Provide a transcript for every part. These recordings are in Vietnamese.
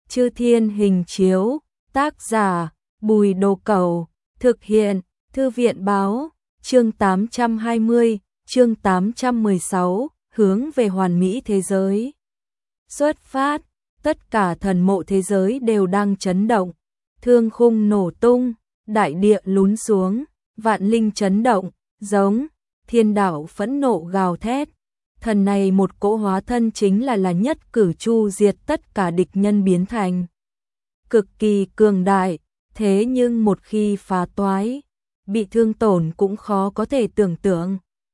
Chư Thiên Hình Chiếu, tác giả, Bùi Đồ Cẩu, thực hiện, Thư viện Báo, chương 820, chương 816, hướng về hoàn mỹ thế giới. Xuất phát, tất cả thần mộ thế giới đều đang chấn động, thương khung nổ tung, đại địa lún xuống, vạn linh chấn động, giống, thiên đạo phẫn nộ gào thét. Thần này một cỗ hóa thân chính là nhất cử chu diệt tất cả địch nhân biến thành. Cực kỳ cường đại, thế nhưng một khi phá toái, bị thương tổn cũng khó có thể tưởng tượng.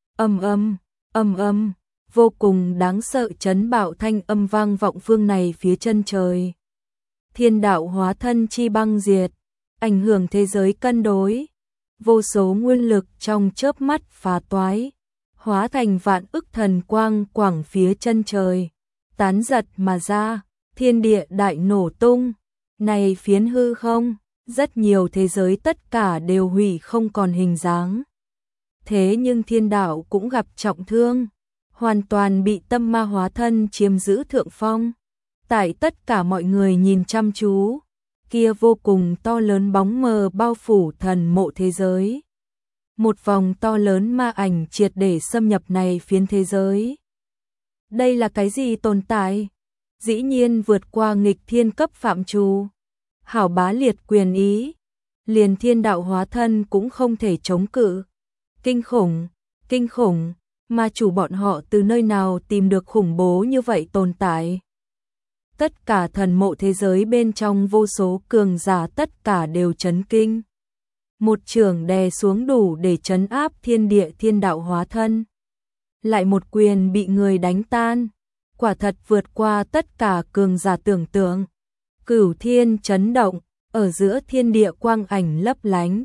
Âm âm, vô cùng đáng sợ chấn bạo thanh âm vang vọng phương này phía chân trời. Thiên đạo hóa thân chi băng diệt, ảnh hưởng thế giới cân đối. Vô số nguyên lực trong chớp mắt phá toái, hóa thành vạn ức thần quang quảng phía chân trời, tán giật mà ra, thiên địa đại nổ tung. Này phiến hư không, rất nhiều thế giới tất cả đều hủy không còn hình dáng. Thế nhưng thiên đạo cũng gặp trọng thương, hoàn toàn bị tâm ma hóa thân chiếm giữ thượng phong. Tại tất cả mọi người nhìn chăm chú, kia vô cùng to lớn bóng mờ bao phủ thần mộ thế giới. Một vòng to lớn ma ảnh triệt để xâm nhập này phiến thế giới. Đây là cái gì tồn tại? Dĩ nhiên vượt qua nghịch thiên cấp phạm trù. Hảo bá liệt quyền ý, liền thiên đạo hóa thân cũng không thể chống cự. Kinh khủng, ma chủ bọn họ từ nơi nào tìm được khủng bố như vậy tồn tại. Tất cả thần mộ thế giới bên trong vô số cường giả tất cả đều chấn kinh. Một chưởng đè xuống đủ để trấn áp thiên địa thiên đạo hóa thân. Lại một quyền bị người đánh tan, quả thật vượt qua tất cả cường giả tưởng tượng. Cửu thiên chấn động, ở giữa thiên địa quang ảnh lấp lánh.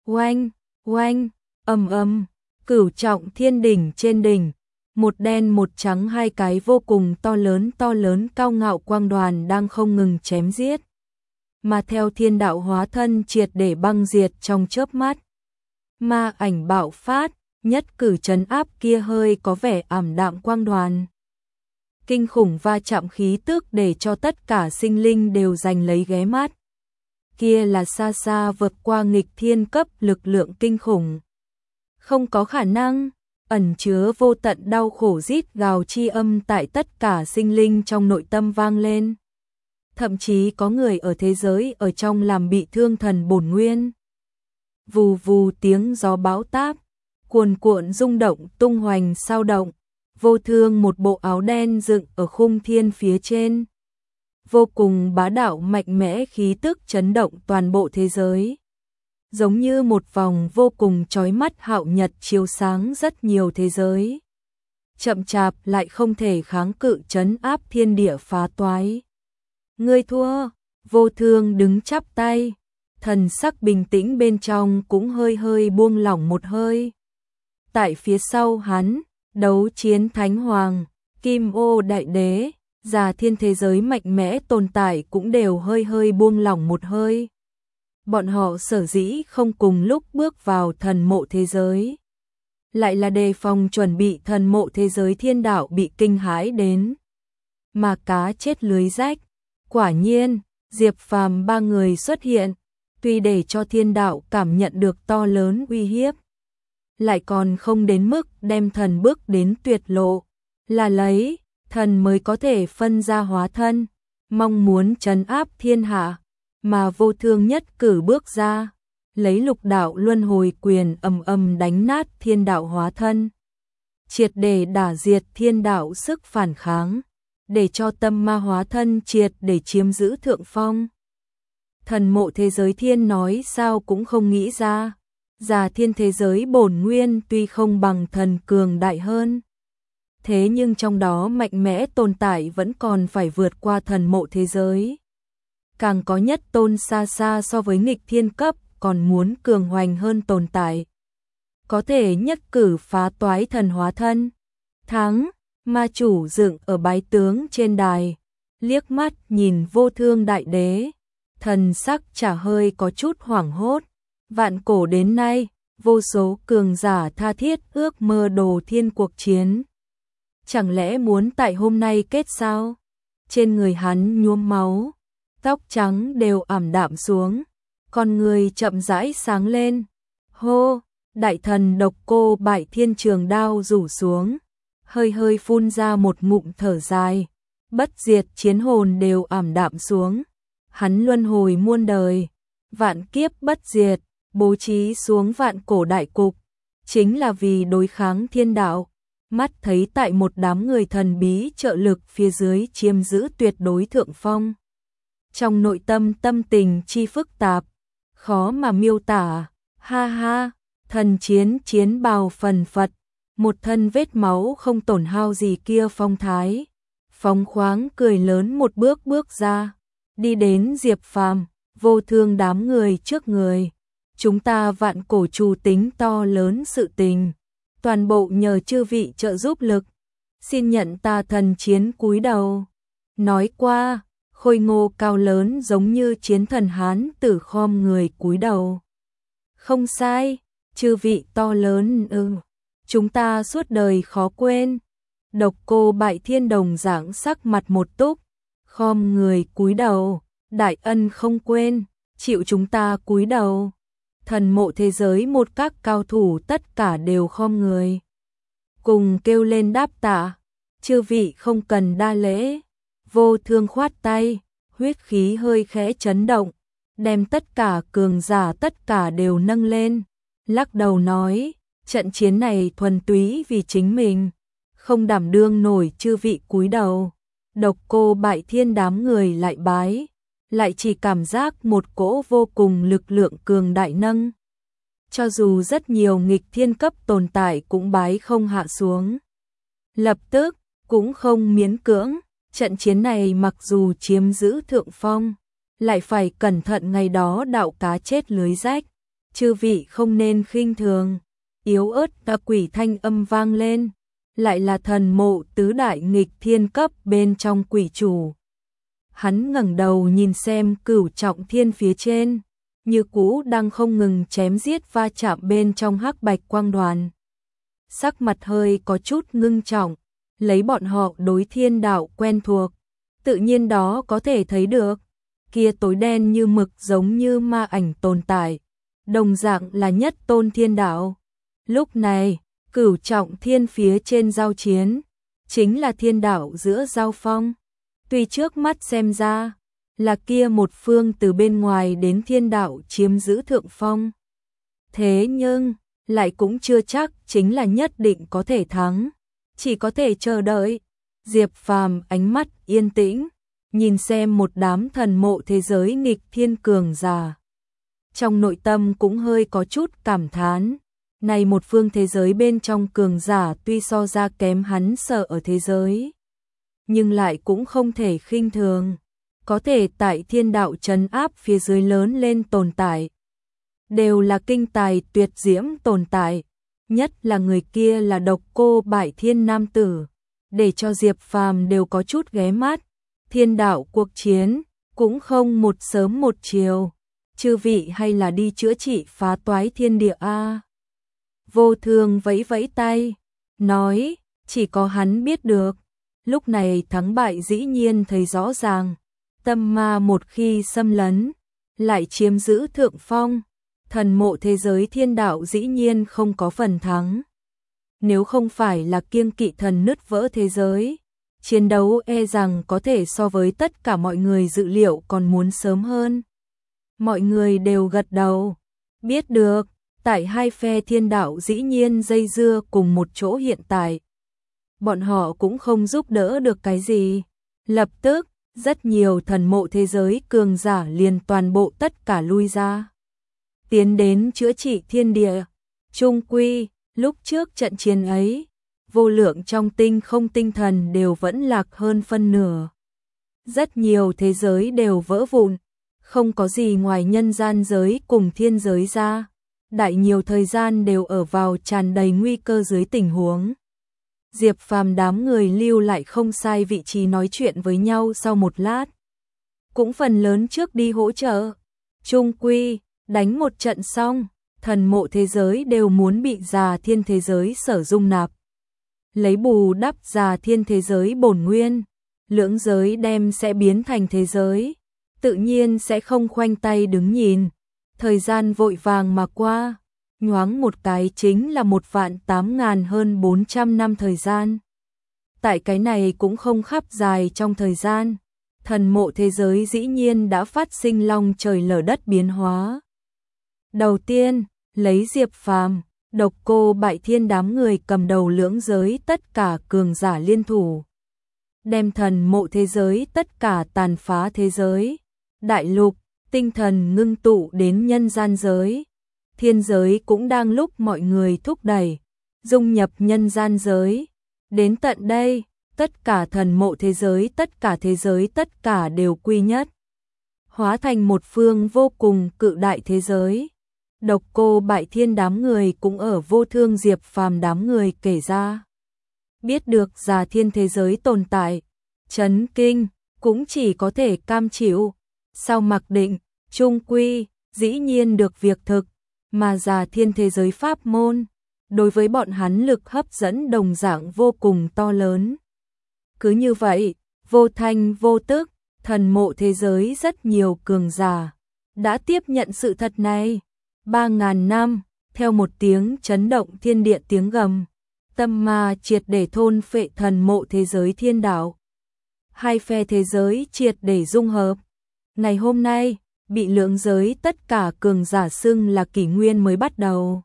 Oanh, âm, cửu trọng thiên đỉnh trên đỉnh. Một đen một trắng hai cái vô cùng to lớn cao ngạo quang đoàn đang không ngừng chém giết. Mà theo thiên đạo hóa thân triệt để băng diệt trong chớp mắt. Ma ảnh bạo phát, nhất cử trấn áp kia hơi có vẻ ảm đạm quang đoàn. Kinh khủng va chạm khí tức để cho tất cả sinh linh đều giành lấy ghé mắt. Kia là xa xa vượt qua nghịch thiên cấp lực lượng kinh khủng. Không có khả năng, ẩn chứa vô tận đau khổ rít gào chi âm tại tất cả sinh linh trong nội tâm vang lên. Thậm chí có người ở thế giới ở trong làm bị thương thần bổn nguyên. Vù vù tiếng gió bão táp, cuồn cuộn rung động tung hoành sao động. Vô Thương một bộ áo đen dựng ở khung thiên phía trên. Vô cùng bá đạo mạnh mẽ khí tức chấn động toàn bộ thế giới. Giống như một vòng vô cùng chói mắt hạo nhật chiếu sáng rất nhiều thế giới. Chậm chạp lại không thể kháng cự trấn áp thiên địa phá toái. Ngươi thua, Vô Thương đứng chắp tay, thần sắc bình tĩnh bên trong cũng hơi buông lỏng một hơi. Tại phía sau hắn, Đấu Chiến Thánh Hoàng, Kim Ô Đại Đế, Già Thiên thế giới mạnh mẽ tồn tại cũng đều hơi buông lỏng một hơi. Bọn họ sở dĩ không cùng lúc bước vào thần mộ thế giới, lại là đề phòng chuẩn bị thần mộ thế giới thiên đạo bị kinh hãi đến. Mà cá chết lưới rách, quả nhiên, Diệp Phàm ba người xuất hiện, tuy để cho thiên đạo cảm nhận được to lớn uy hiếp, lại còn không đến mức đem thần bước đến tuyệt lộ, là lấy thần mới có thể phân ra hóa thân, mong muốn trấn áp thiên hạ, mà Vô Thương nhất cử bước ra, lấy lục đạo luân hồi quyền ầm đánh nát thiên đạo hóa thân, triệt để đả diệt thiên đạo sức phản kháng, để cho tâm ma hóa thân triệt để chiếm giữ thượng phong. Thần mộ thế giới thiên nói sao cũng không nghĩ ra. Già Thiên thế giới bổn nguyên tuy không bằng thần cường đại hơn, thế nhưng trong đó mạnh mẽ tồn tại vẫn còn phải vượt qua thần mộ thế giới. Càng có nhất tôn xa xa so với nghịch thiên cấp còn muốn cường hoành hơn tồn tại. Có thể nhất cử phá toái thần hóa thân. Thắng, ma chủ dựng ở bái tướng trên đài, liếc mắt nhìn Vô Thương Đại Đế, thần sắc chả hơi có chút hoảng hốt. Vạn cổ đến nay, vô số cường giả tha thiết ước mơ đồ thiên cuộc chiến. Chẳng lẽ muốn tại hôm nay kết sao? Trên người hắn nhuốm máu, tóc trắng đều ảm đạm xuống, con người chậm rãi sáng lên. Hô, đại thần Độc Cô Bại Thiên trường đao rủ xuống, hơi hơi phun ra một ngụm thở dài, bất diệt chiến hồn đều ảm đạm xuống. Hắn luân hồi muôn đời, vạn kiếp bất diệt, bố trí xuống vạn cổ đại cục, chính là vì đối kháng thiên đạo. Mắt thấy tại một đám người thần bí trợ lực phía dưới chiếm giữ tuyệt đối thượng phong. Trong nội tâm tâm tình chi phức tạp, khó mà miêu tả. Ha ha, thần chiến bào phần phật, một thân vết máu không tổn hao gì kia phong thái. Phóng khoáng cười lớn một bước ra, đi đến Diệp Phàm, Vô Thương đám người trước người. Chúng ta vạn cổ trù tính to lớn sự tình, toàn bộ nhờ chư vị trợ giúp lực, xin nhận ta thần chiến cúi đầu. Nói qua, khôi ngô cao lớn giống như chiến thần Hán tử khom người cúi đầu. Không sai, chư vị to lớn chúng ta suốt đời khó quên. Độc Cô Bại Thiên đồng dạng sắc mặt một túc, khom người cúi đầu, đại ân không quên, chịu chúng ta cúi đầu. Thần mộ thế giới một các cao thủ tất cả đều khom người, cùng kêu lên đáp tạ. Chư vị không cần đa lễ. Vô Thương khoát tay, huyết khí hơi khẽ chấn động, đem tất cả cường giả tất cả đều nâng lên, lắc đầu nói, trận chiến này thuần túy vì chính mình, không đảm đương nổi chư vị cúi đầu. Độc Cô Bại Thiên đám người lại bái, lại chỉ cảm giác một cỗ vô cùng lực lượng cường đại nâng. Cho dù rất nhiều nghịch thiên cấp tồn tại cũng bái không hạ xuống. Lập tức, cũng không miễn cưỡng, trận chiến này mặc dù chiếm giữ thượng phong, lại phải cẩn thận ngày đó đạo cá chết lưới rách. Chư vị không nên khinh thường. Yếu ớt ta quỷ thanh âm vang lên, lại là thần mộ tứ đại nghịch thiên cấp bên trong quỷ chủ. Hắn ngẩng đầu nhìn xem Cửu Trọng Thiên phía trên, như cũ đang không ngừng chém giết va chạm bên trong hắc bạch quang đoàn. Sắc mặt hơi có chút ngưng trọng, lấy bọn họ đối thiên đạo quen thuộc, tự nhiên đó có thể thấy được, kia tối đen như mực giống như ma ảnh tồn tại, đồng dạng là nhất tôn thiên đạo. Lúc này, Cửu Trọng Thiên phía trên giao chiến, chính là thiên đạo giữa giao phong. Tuy trước mắt xem ra, là kia một phương từ bên ngoài đến thiên đạo chiếm giữ thượng phong. Thế nhưng, lại cũng chưa chắc chính là nhất định có thể thắng, chỉ có thể chờ đợi. Diệp Phàm ánh mắt yên tĩnh, nhìn xem một đám thần mộ thế giới nghịch thiên cường giả. Trong nội tâm cũng hơi có chút cảm thán, này một phương thế giới bên trong cường giả tuy so ra kém hắn sợ ở thế giới, nhưng lại cũng không thể khinh thường, có thể tại thiên đạo trấn áp phía dưới lớn lên tồn tại. Đều là kinh tài tuyệt diễm tồn tại, nhất là người kia là Độc Cô Bại Thiên nam tử, để cho Diệp Phàm đều có chút ghé mắt. Thiên đạo cuộc chiến, cũng không một sớm một chiều, chư vị hay là đi chữa trị phá toái thiên địa a. Vô Thương vẫy vẫy tay, nói, chỉ có hắn biết được, lúc này thắng bại dĩ nhiên thấy rõ ràng, tâm ma một khi xâm lấn, lại chiếm giữ thượng phong, thần mộ thế giới thiên đạo dĩ nhiên không có phần thắng. Nếu không phải là kiêng kỵ thần nứt vỡ thế giới, chiến đấu e rằng có thể so với tất cả mọi người dự liệu còn muốn sớm hơn. Mọi người đều gật đầu, biết được, tại hai phe thiên đạo dĩ nhiên dây dưa cùng một chỗ hiện tại. Bọn họ cũng không giúp đỡ được cái gì. Lập tức, rất nhiều thần mộ thế giới cường giả liền toàn bộ tất cả lui ra, tiến đến chữa trị thiên địa. Trung quy, lúc trước trận chiến ấy, vô lượng trong tinh không tinh thần đều vẫn lạc hơn phân nửa. Rất nhiều thế giới đều vỡ vụn, không có gì ngoài nhân gian giới cùng thiên giới ra. Đại nhiều thời gian đều ở vào tràn đầy nguy cơ dưới tình huống. Diệp Phàm đám người lưu lại không sai vị trí nói chuyện với nhau sau một lát. Cũng phần lớn trước đi hỗ trợ. Trung quy, đánh một trận xong, thần mộ thế giới đều muốn bị già thiên thế giới sở dung nạp. Lấy bù đắp già thiên thế giới bổn nguyên, lưỡng giới đem sẽ biến thành thế giới. tự nhiên sẽ không khoanh tay đứng nhìn. Thời gian vội vàng mà qua, nhoáng một cái chính là 1.8.000 hơn 400 năm thời gian. Tại cái này cũng không khắp dài trong thời gian, thần mộ thế giới dĩ nhiên đã phát sinh long trời lở đất biến hóa. Đầu tiên, lấy Diệp Phàm, Độc Cô Bại Thiên đám người cầm đầu lưỡng giới tất cả cường giả liên thủ, đem thần mộ thế giới tất cả tàn phá thế giới, đại lục, tinh thần ngưng tụ đến nhân gian giới. Thiên giới cũng đang lúc mọi người thúc đẩy, dung nhập nhân gian giới. Đến tận đây, tất cả thần mộ thế giới, tất cả thế giới, tất cả đều quy nhất, hóa thành một phương vô cùng cự đại thế giới. Độc Cô Bại Thiên đám người cũng ở Vô Thương Diệp Phàm đám người kể ra. Biết được Già Thiên thế giới tồn tại, chấn kinh, cũng chỉ có thể cam chịu. Sau mặc định, trung quy, dĩ nhiên được việc thực, mà Già Thiên thế giới pháp môn, đối với bọn hắn lực hấp dẫn đồng dạng vô cùng to lớn. Cứ như vậy, vô thanh vô tức, thần mộ thế giới rất nhiều cường giả đã tiếp nhận sự thật này. 3.000 năm, theo một tiếng chấn động thiên địa tiếng gầm, tâm ma triệt để thôn phệ thần mộ thế giới thiên đạo. Hai phe thế giới triệt để dung hợp. Ngày hôm nay, bị lượng giới tất cả cường giả xưng là kỷ nguyên mới bắt đầu.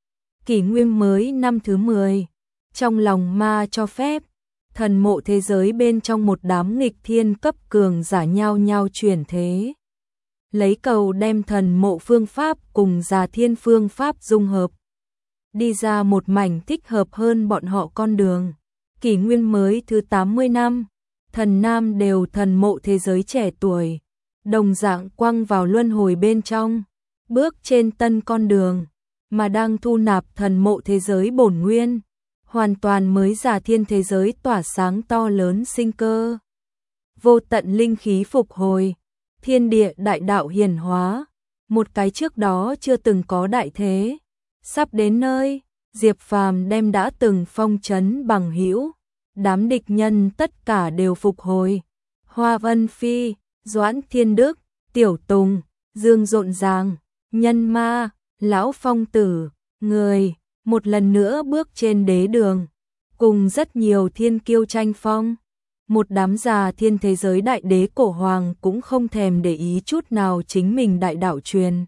Kỷ nguyên mới năm thứ 10, trong lòng ma cho phép, thần mộ thế giới bên trong một đám nghịch thiên cấp cường giả nhau nhau chuyển thế. Lấy cầu đem thần mộ phương pháp cùng Già Thiên phương pháp dung hợp, đi ra một mảnh thích hợp hơn bọn họ con đường. Kỷ nguyên mới thứ 80 năm, thần nam đều thần mộ thế giới trẻ tuổi, đồng dạng quăng vào luân hồi bên trong, bước trên tân con đường, mà đang thu nạp thần mộ thế giới bổn nguyên, hoàn toàn mới Già Thiên thế giới tỏa sáng to lớn sinh cơ. Vô tận linh khí phục hồi, thiên địa đại đạo hiển hóa, một cái trước đó chưa từng có đại thế, sắp đến nơi. Diệp Phàm đem đã từng phong trấn bằng hữu, đám địch nhân tất cả đều phục hồi. Hoa Vân Phi, Doãn Thiên Đức, Tiểu Tùng, Dương Rộn Ràng, Nhân Ma, Lão Phong Tử, người, một lần nữa bước trên đế đường, cùng rất nhiều thiên kiêu tranh phong. Một đám Già Thiên thế giới đại đế cổ hoàng cũng không thèm để ý chút nào chính mình đại đạo truyền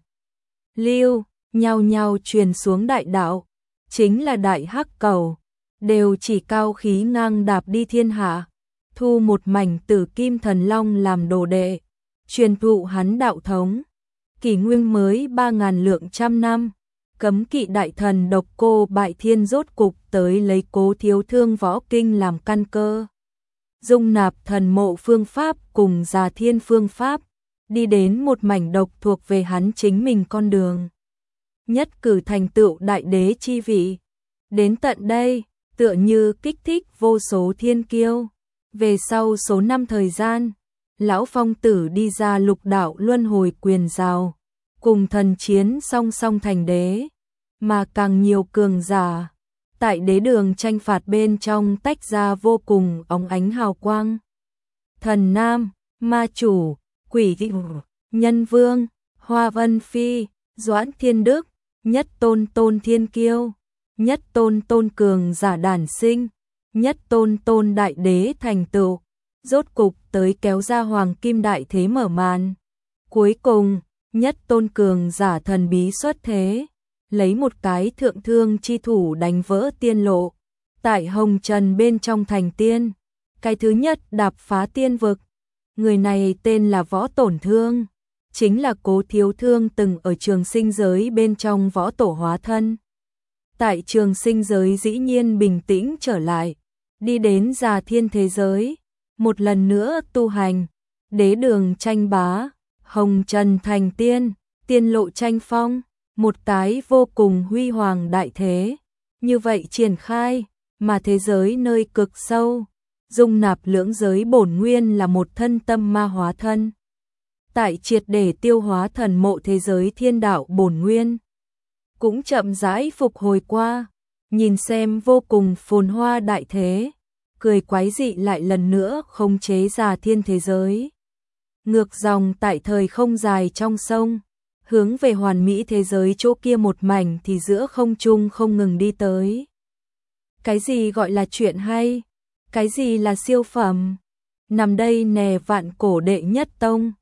lưu, nhau nhau truyền xuống đại đạo, chính là đại hắc cầu, đều chỉ cao khí ngang đạp đi thiên hạ, thu một mảnh tử kim thần long làm đồ đệ, truyền thụ hắn đạo thống. Kỷ nguyên mới 3.000 lượng trăm năm, cấm kỵ đại thần Độc Cô Bại Thiên rốt cục tới lấy Cố Thiếu Thương võ kinh làm căn cơ, dung nạp thần mộ phương pháp cùng Già Thiên phương pháp, đi đến một mảnh độc thuộc về hắn chính mình con đường, nhất cử thành tựu đại đế chi vị. Đến tận đây, tựa như kích thích vô số thiên kiêu. Về sau số năm thời gian, Lão Phong Tử đi ra lục đạo luân hồi quyền rào, cùng thần chiến song song thành đế, mà càng nhiều cường giả tại đế đường tranh phạt bên trong tách ra vô cùng óng ánh hào quang. Thần Nam, Ma Chủ, Quỷ Thị, Nhân Vương, Hoa Vân Phi, Doãn Thiên Đức, nhất tôn tôn thiên kiêu, nhất tôn tôn cường giả đản sinh, nhất tôn tôn đại đế thành tựu, rốt cục tới kéo ra hoàng kim đại thế mở màn. Cuối cùng, nhất tôn cường giả thần bí xuất thế, lấy một cái thượng thương chi thủ đánh vỡ tiên lộ, tại hồng trần bên trong thành tiên, cái thứ nhất đạp phá tiên vực. Người này tên là Võ Tổn Thương, chính là Cố Thiếu Thương từng ở Trường Sinh giới bên trong võ tổ hóa thân. Tại Trường Sinh giới dĩ nhiên bình tĩnh trở lại, đi đến Già Thiên thế giới, một lần nữa tu hành, đế đường tranh bá, hồng trần thành tiên, tiên lộ tranh phong, một cái vô cùng huy hoàng đại thế. Như vậy triển khai, mà thế giới nơi cực sâu, dung nạp lưỡng giới bổn nguyên là một thân tâm ma hóa thân. Tại triệt để tiêu hóa thần mộ thế giới thiên đạo bổn nguyên, cũng chậm rãi phục hồi qua, nhìn xem vô cùng phồn hoa đại thế, cười quái dị lại lần nữa khống chế Già Thiên thế giới. ngược dòng tại thời không dài trong sông, hướng về hoàn mỹ thế giới chỗ kia một mảnh thì giữa không trung không ngừng đi tới. Cái gì gọi là chuyện hay? Cái gì là siêu phẩm? Nằm đây nè vạn cổ đệ nhất tông.